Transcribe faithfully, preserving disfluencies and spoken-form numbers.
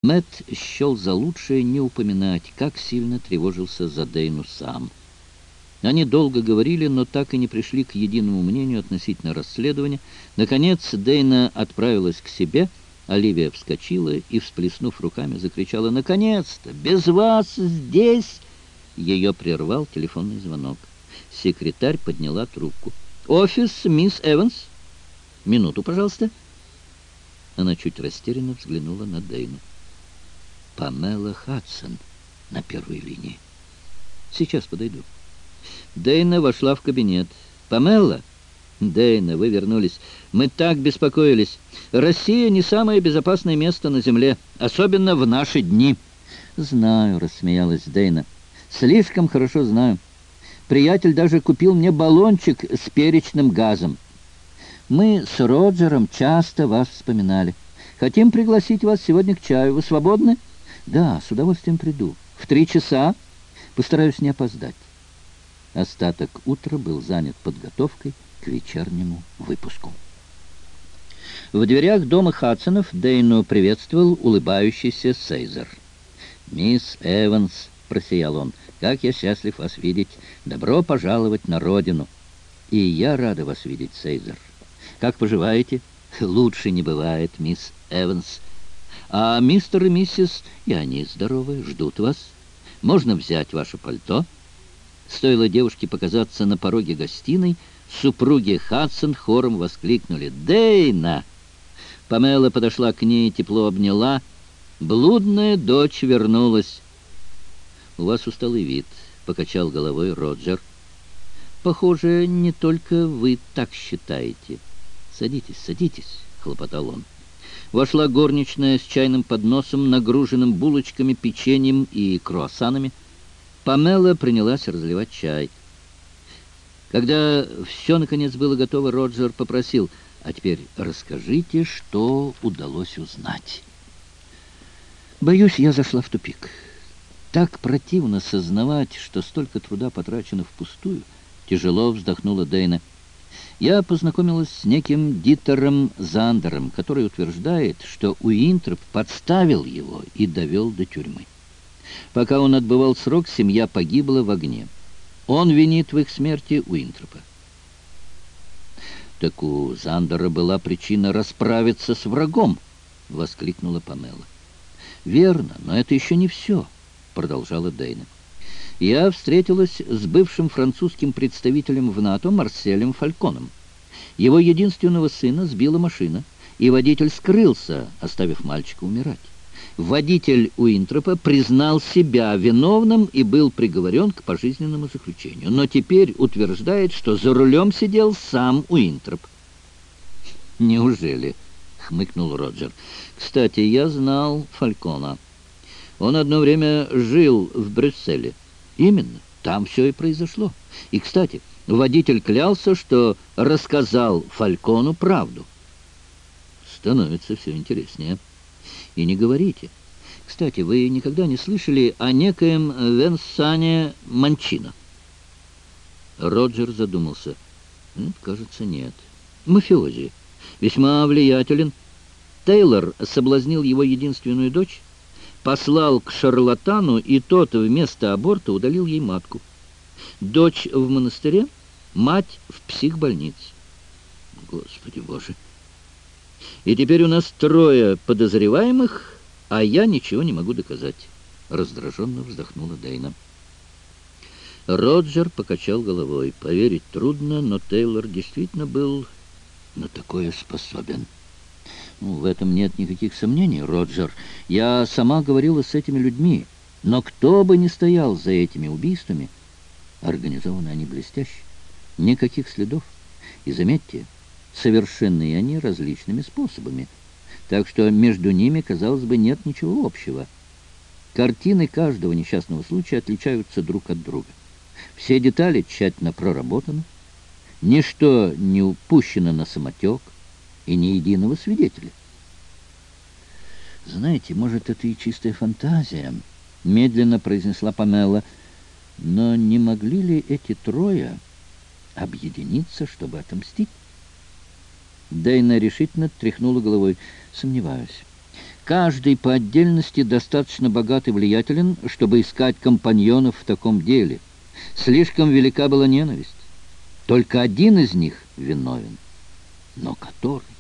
Мэтт счел за лучшее не упоминать, как сильно тревожился за Дейну сам. Они долго говорили, но так и не пришли к единому мнению относительно расследования. Наконец Дейна отправилась к себе. Оливия вскочила и, всплеснув руками, закричала: «Наконец-то! Без вас здесь!» Ее прервал телефонный звонок. Секретарь подняла трубку. «Офис, мисс Эванс? Минуту, пожалуйста». Она чуть растерянно взглянула на Дейну. «Памела Хадсон на первой линии. Сейчас подойду». Дейна вошла в кабинет. «Памела?» «Дейна, вы вернулись. Мы так беспокоились. Россия не самое безопасное место на земле, особенно в наши дни». «Знаю», — рассмеялась Дейна. «Слишком хорошо знаю. Приятель даже купил мне баллончик с перечным газом. Мы с Роджером часто вас вспоминали. Хотим пригласить вас сегодня к чаю. Вы свободны?» «Да, с удовольствием приду. В три часа. Постараюсь не опоздать». Остаток утра был занят подготовкой к вечернему выпуску. В дверях дома Хадсонов Дейну приветствовал улыбающийся Сейзер. «Мисс Эванс», — просиял он, — «как я счастлив вас видеть! Добро пожаловать на родину!» «И я рада вас видеть, Сейзер. Как поживаете?» «Лучше не бывает, мисс Эванс. А мистер и миссис, и они здоровы, ждут вас. Можно взять ваше пальто?» Стоило девушке показаться на пороге гостиной, супруги Хадсон хором воскликнули: «Дейна!» Памела подошла к ней и тепло обняла. «Блудная дочь вернулась». «У вас усталый вид», — покачал головой Роджер. «Похоже, не только вы так считаете». «Садитесь, садитесь», — хлопотал он. Вошла горничная с чайным подносом, нагруженным булочками, печеньем и круассанами. Памела принялась разливать чай. Когда все, наконец, было готово, Роджер попросил: «А теперь расскажите, что удалось узнать». «Боюсь, я зашла в тупик. Так противно сознавать, что столько труда потрачено впустую», — тяжело вздохнула Дейна. «Я познакомилась с неким Дитером Зандером, который утверждает, что Уинтроп подставил его и довел до тюрьмы. Пока он отбывал срок, семья погибла в огне. Он винит в их смерти Уинтропа». «Так у Зандера была причина расправиться с врагом», — воскликнула Памела. «Верно, но это еще не все», — продолжала Дейна. «Я встретилась с бывшим французским представителем в НАТО Марселем Фальконом. Его единственного сына сбила машина, и водитель скрылся, оставив мальчика умирать. Водитель Уинтропа признал себя виновным и был приговорен к пожизненному заключению, но теперь утверждает, что за рулем сидел сам Уинтроп». «Неужели?» — хмыкнул Роджер. «Кстати, я знал Фалькона. Он одно время жил в Брюсселе. Именно, там все и произошло. И, кстати, водитель клялся, что рассказал Фалькону правду». «Становится все интереснее. И не говорите. Кстати, вы никогда не слышали о некоем Венсане Манчино?» Роджер задумался. «Нет, кажется, нет. Мафиози. Весьма влиятелен. Тейлор соблазнил его единственную дочь, послал к шарлатану, и тот вместо аборта удалил ей матку. Дочь в монастыре, мать в психбольнице». «Господи Боже! И теперь у нас трое подозреваемых, а я ничего не могу доказать», — раздраженно вздохнула Дейна. Роджер покачал головой. Поверить трудно, но Тейлор действительно был на такое способен. «Ну, в этом нет никаких сомнений, Роджер. Я сама говорила с этими людьми. Но кто бы ни стоял за этими убийствами, организованы они блестяще. Никаких следов. И заметьте, совершенные они различными способами. Так что между ними, казалось бы, нет ничего общего. Картины каждого несчастного случая отличаются друг от друга. Все детали тщательно проработаны. Ничто не упущено на самотек, и ни единого свидетеля. «Знаете, может, это и чистая фантазия», — медленно произнесла Памела. «Но не могли ли эти трое объединиться, чтобы отомстить?» Дейна решительно тряхнула головой. «Сомневаюсь. каждый по отдельности достаточно богат и влиятелен, чтобы искать компаньонов в таком деле. Слишком велика была ненависть. Только один из них виновен. Но который?